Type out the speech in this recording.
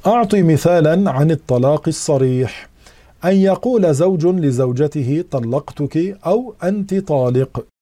أعطي مثالا عن الطلاق الصريح: أن يقول زوج لزوجته طلقتك أو أنت طالق.